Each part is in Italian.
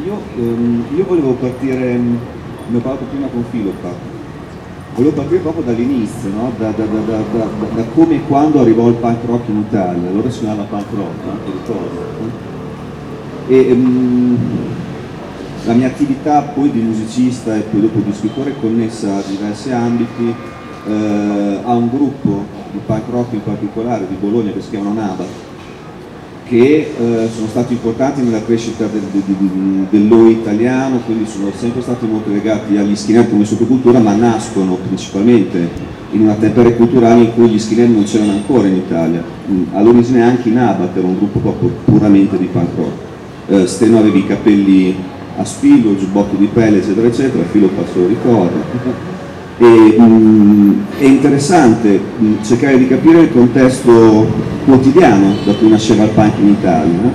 Io volevo partire, ne ho parlato prima con Filippa, volevo partire proprio dall'inizio, no? Da come e quando arrivò il punk rock in Italia. Allora si chiamava punk rock, no? Ti ricordi? La mia attività poi di musicista e poi dopo di scrittore è connessa a diversi ambiti, a un gruppo di punk rock in particolare di Bologna che si chiamano Nabat, che sono stati importanti nella crescita dell'Oi italiano, quindi sono sempre stati molto legati agli skinhead come sottocultura, ma nascono principalmente in una tempera culturale in cui gli skinhead non c'erano ancora in Italia. All'origine anche i Nabat era un gruppo proprio puramente di punk rock. Steno aveva i capelli a spillo, il giubbotto di pelle, eccetera, eccetera, Filo se lo ricorda. È interessante cercare di capire il contesto quotidiano da cui nasceva il punk in Italia, no?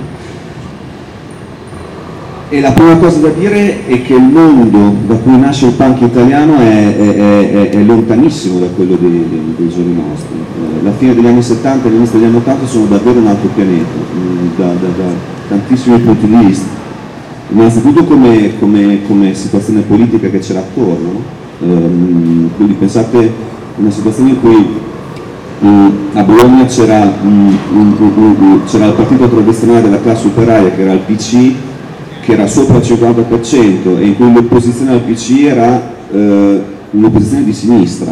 E la prima cosa da dire è che il mondo da cui nasce il punk italiano è lontanissimo da quello dei giorni nostri. La fine degli anni 70 e l'inizio degli anni 80 sono davvero un altro pianeta, da tantissimi punti di vista. Innanzitutto come situazione politica che c'era attorno, no? Quindi pensate a una situazione in cui a Bologna c'era il partito tradizionale della classe operaia che era il PC, che era sopra il 50%, e in cui l'opposizione al PC era un'opposizione di sinistra,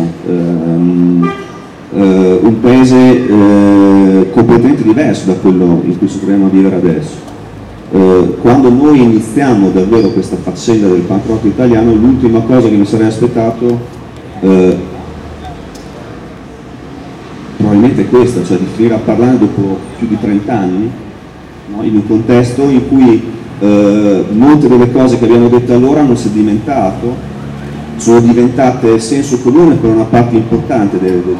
un paese completamente diverso da quello in cui ci troviamo a vivere adesso. Quando noi iniziamo davvero questa faccenda del punk rock italiano, l'ultima cosa che mi sarei aspettato probabilmente è questa, cioè di finire a parlare dopo più di 30 anni, no? In un contesto in cui molte delle cose che abbiamo detto allora hanno sedimentato, sono diventate senso comune per una parte importante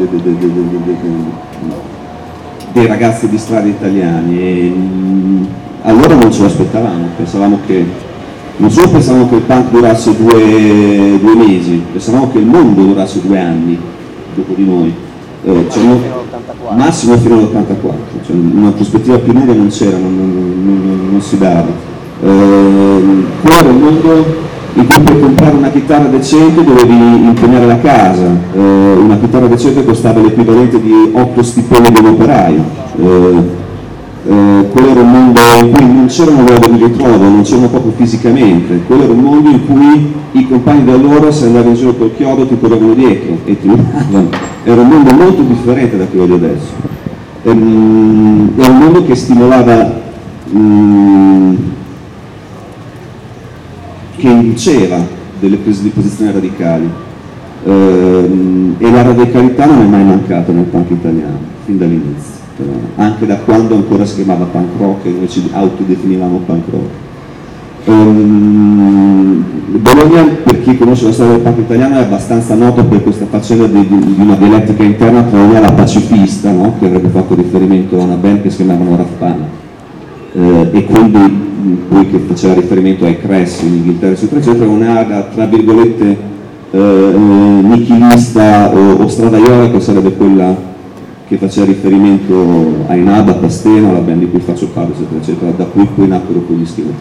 dei ragazzi di strada italiani. Allora non ce l'aspettavamo, non solo pensavamo che il punk durasse due mesi, pensavamo che il mondo durasse 2 anni dopo di noi, massimo fino all'84, cioè una prospettiva più lunga non c'era, non si dava. Quello era un mondo in cui per comprare una chitarra decente dovevi impegnare la casa, una chitarra decente costava l'equivalente di 8 stipendi di un operaio. Quello era un mondo in cui non c'erano luoghi di ritrovo, non c'erano proprio fisicamente, quello era un mondo in cui i compagni di allora, se andavi in giro col chiodo, ti correvano dietro e ti urlavano. Era un mondo molto differente da quello di adesso. Era un mondo che stimolava, che induceva delle prese di posizione radicali, e la radicalità non è mai mancata nel punk italiano, fin dall'inizio. Anche da quando ancora si chiamava punk rock e noi ci autodefinivamo punk rock. Bologna, per chi conosce la storia del punk italiano, è abbastanza nota per questa faccenda di una dialettica interna tra una la pacifista, no? Che avrebbe fatto riferimento a una band che si chiamavano Raffana, e quindi poi che faceva riferimento ai Cress in Inghilterra, eccetera, eccetera, un'area tra virgolette nichilista o stradaiola, che sarebbe quella che faceva riferimento ai Nabat, a Steno, alla band di cui faccio parte, eccetera, eccetera, da cui poi nacquero quegli skinhead.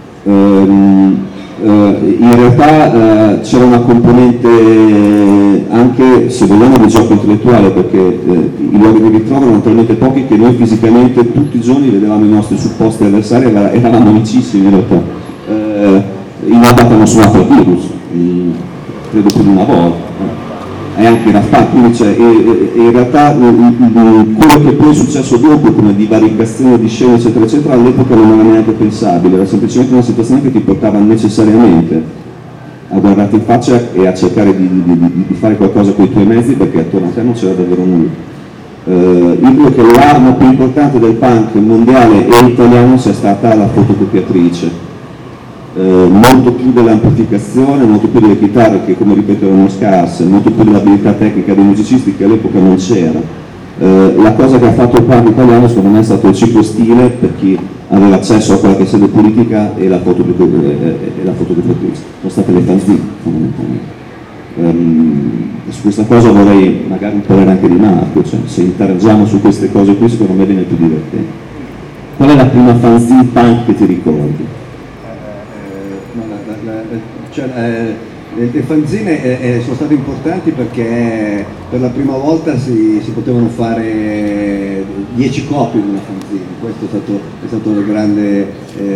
In realtà c'era una componente anche, se vogliamo, di gioco intellettuale, perché i luoghi di ritrovo erano talmente pochi che noi fisicamente tutti i giorni vedevamo i nostri supposti avversari, eravamo amicissimi in realtà. I Nabat hanno suonato il virus, credo più di una volta. E anche Raffan, quindi in realtà quello che poi è successo dopo, come divaricazione di scene eccetera eccetera, all'epoca non era neanche pensabile, era semplicemente una situazione che ti portava necessariamente a guardarti in faccia e a cercare di fare qualcosa con i tuoi mezzi, perché attorno a te non c'era davvero nulla. Io credo che l'arma più importante del punk mondiale e italiano sia stata la fotocopiatrice. Molto più dell'amplificazione, molto più delle chitarre che, come ripeto, erano scarse, molto più dell'abilità tecnica dei musicisti che all'epoca non c'era. La cosa che ha fatto il punk italiano secondo me è stato il ciclo stile per chi aveva accesso a qualche sede politica e la fotocopiatrice. Sono state le fanzine fondamentalmente. Su questa cosa vorrei magari imparare anche di Marco, cioè, se interagiamo su queste cose qui secondo me viene più divertente. Qual è la prima fanzine punk che ti ricordi? Le fanzine sono state importanti perché per la prima volta si potevano fare 10 copie di una fanzine, questo è stato la grande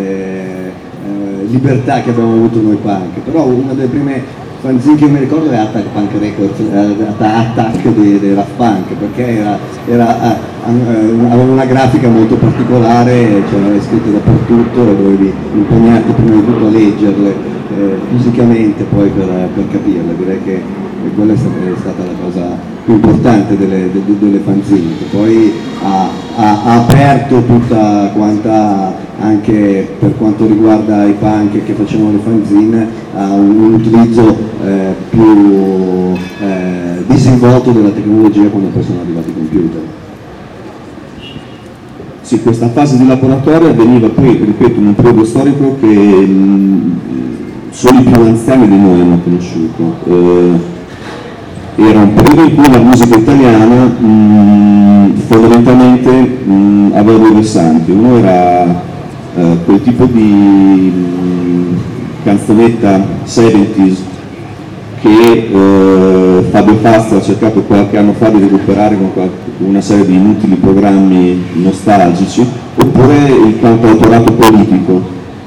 libertà che abbiamo avuto noi punk. Però una delle prime fanzine che mi ricordo è Attack Punk Records, Attack di Daft Punk, perché aveva una grafica molto particolare, c'era scritto dappertutto e dovevi impegnarti prima di tutto a leggerle fisicamente poi per capirle. Direi che quella è stata la cosa più importante delle fanzine, che poi ha aperto tutta quanta, anche per quanto riguarda i punk che facevano le fanzine, a un utilizzo più disinvolto della tecnologia quando poi sono arrivati i computer. Sì, questa fase di laboratorio avveniva poi, ripeto, in un periodo storico che solo i più anziani di noi hanno conosciuto. Era un periodo in cui la musica italiana fondamentalmente aveva due versanti. Uno era quel tipo di canzonetta 70s che Fabio Fazio ha cercato qualche anno fa di recuperare con una serie di inutili programmi nostalgici, oppure il cantautorato politico.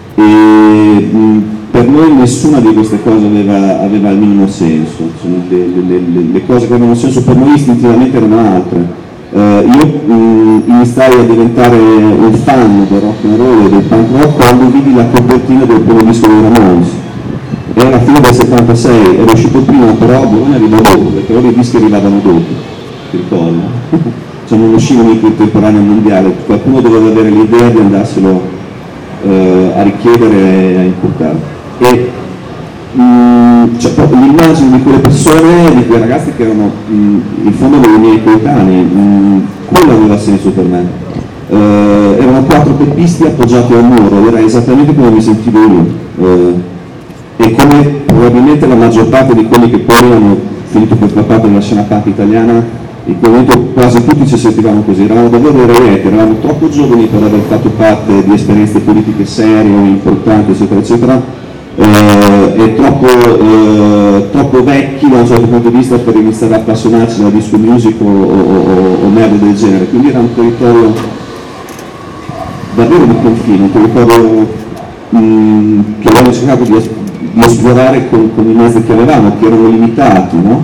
Per noi nessuna di queste cose aveva il minimo senso, le cose che avevano senso per noi istintivamente erano altre. Io iniziai a diventare un fan del rock and roll e del punk rock quando vidi la copertina del primo disco dei Ramones. Era la fine del 76, era uscito prima, però Bologna arriva dopo, perché ora i dischi arrivavano dopo, ti ricordi? Cioè non uscivano in contemporanea mondiale, qualcuno doveva avere l'idea di andarselo a richiedere e a importare. E cioè, l'immagine di quelle persone, di quei ragazzi che erano in fondo dei miei coetanei, quello aveva senso per me. Erano 4 teppisti appoggiati al muro, era esattamente come mi sentivo io. E come probabilmente la maggior parte di quelli che poi hanno finito per far parte della scena punk italiana, in quel momento quasi tutti ci sentivamo così, eravamo davvero dei reietti, eravamo troppo giovani per aver fatto parte di esperienze politiche serie, importanti, eccetera, eccetera, e troppo vecchi da un certo punto di vista per iniziare a appassionarci della disco music o merda del genere. Quindi era un territorio davvero di confine, un territorio che abbiamo cercato di esplorare con i mezzi che avevamo, che erano limitati, no?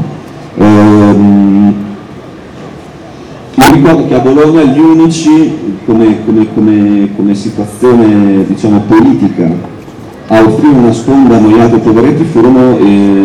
Io ricordo che a Bologna gli unici come situazione, diciamo, politica a offrire una sponda a noi altri poveretti furono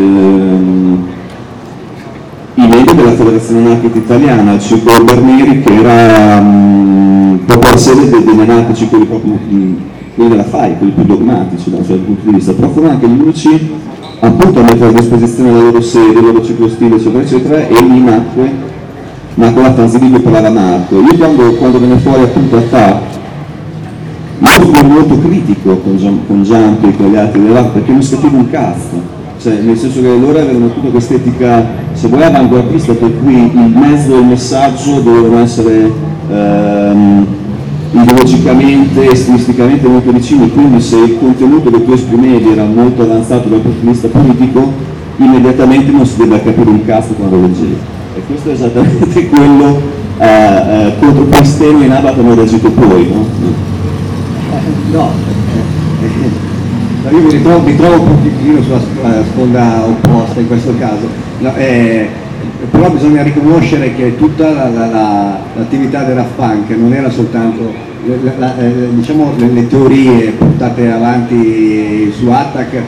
i membri della Federazione Anarchica Italiana, il Circolo Berneri, che era proprio la sede degli anarchici, quelli della FAI, quelli più dogmatici da un certo punto di vista, però furono anche gli unici appunto a mettere a disposizione la loro sede, il loro ciclostile, eccetera, eccetera, e lì nacque la fanzine di cui parlava Marco. Io quando venne fuori appunto a TAP, io fui molto critico con Giampi e con gli altri perché non si capiva un cazzo, cioè, nel senso che loro avevano tutta questa etica, se vuoi, avanguardista, per cui il mezzo e il messaggio dovevano essere ideologicamente e stilisticamente molto vicini, quindi se il contenuto che tu esprimevi era molto avanzato dal punto di vista politico, immediatamente non si deve capire un cazzo quando leggevi. E questo è esattamente quello contro cui Steno e Nabat hanno reagito poi, no? Io mi trovo un pochettino sulla sponda opposta in questo caso, però bisogna riconoscere che tutta l'attività del Daft Punk non era soltanto diciamo, le teorie portate avanti su Attack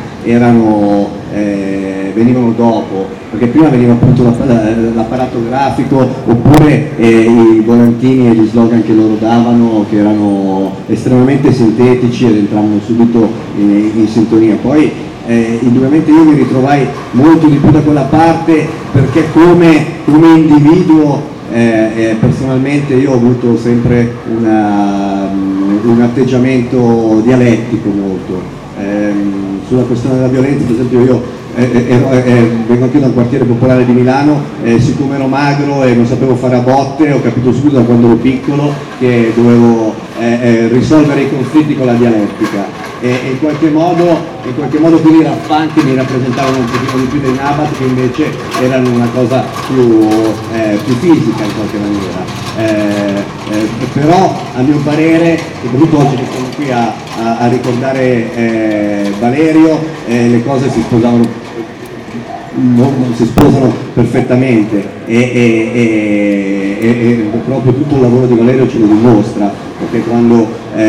venivano dopo, perché prima veniva appunto l'apparato grafico, oppure i volantini e gli slogan che loro davano, che erano estremamente sintetici ed entravano subito in sintonia. Poi indubbiamente io mi ritrovai molto di più da quella parte, perché come individuo personalmente io ho avuto sempre un atteggiamento dialettico molto. Sulla questione della violenza, per esempio, io vengo anche da un quartiere popolare di Milano, siccome ero magro e non sapevo fare a botte, ho capito subito da quando ero piccolo che dovevo risolvere i conflitti con la dialettica. in qualche modo quindi Raff Punk mi rappresentavano un pochino di più dei Nabat, che invece erano una cosa più fisica in qualche maniera. Però a mio parere, soprattutto oggi che siamo qui a ricordare Valerio, le cose si sposavano perfettamente e proprio tutto il lavoro di Valerio ce lo dimostra, perché quando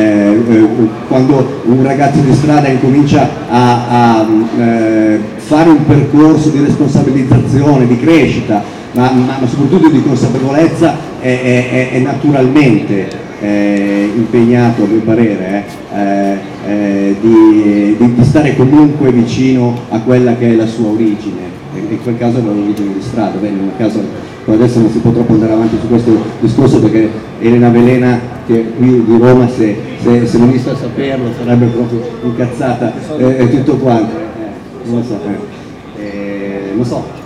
un ragazzo di strada incomincia a fare un percorso di responsabilizzazione, di crescita, ma soprattutto di consapevolezza, è naturalmente impegnato, a mio parere, di stare comunque vicino a quella che è la sua origine, in quel caso era l'origine di strada. Beh, in un caso, adesso non si può troppo andare avanti su questo discorso, perché Elena Velena, che qui di Roma, se venisse a saperlo sarebbe proprio incazzata, e tutto quanto, non lo so.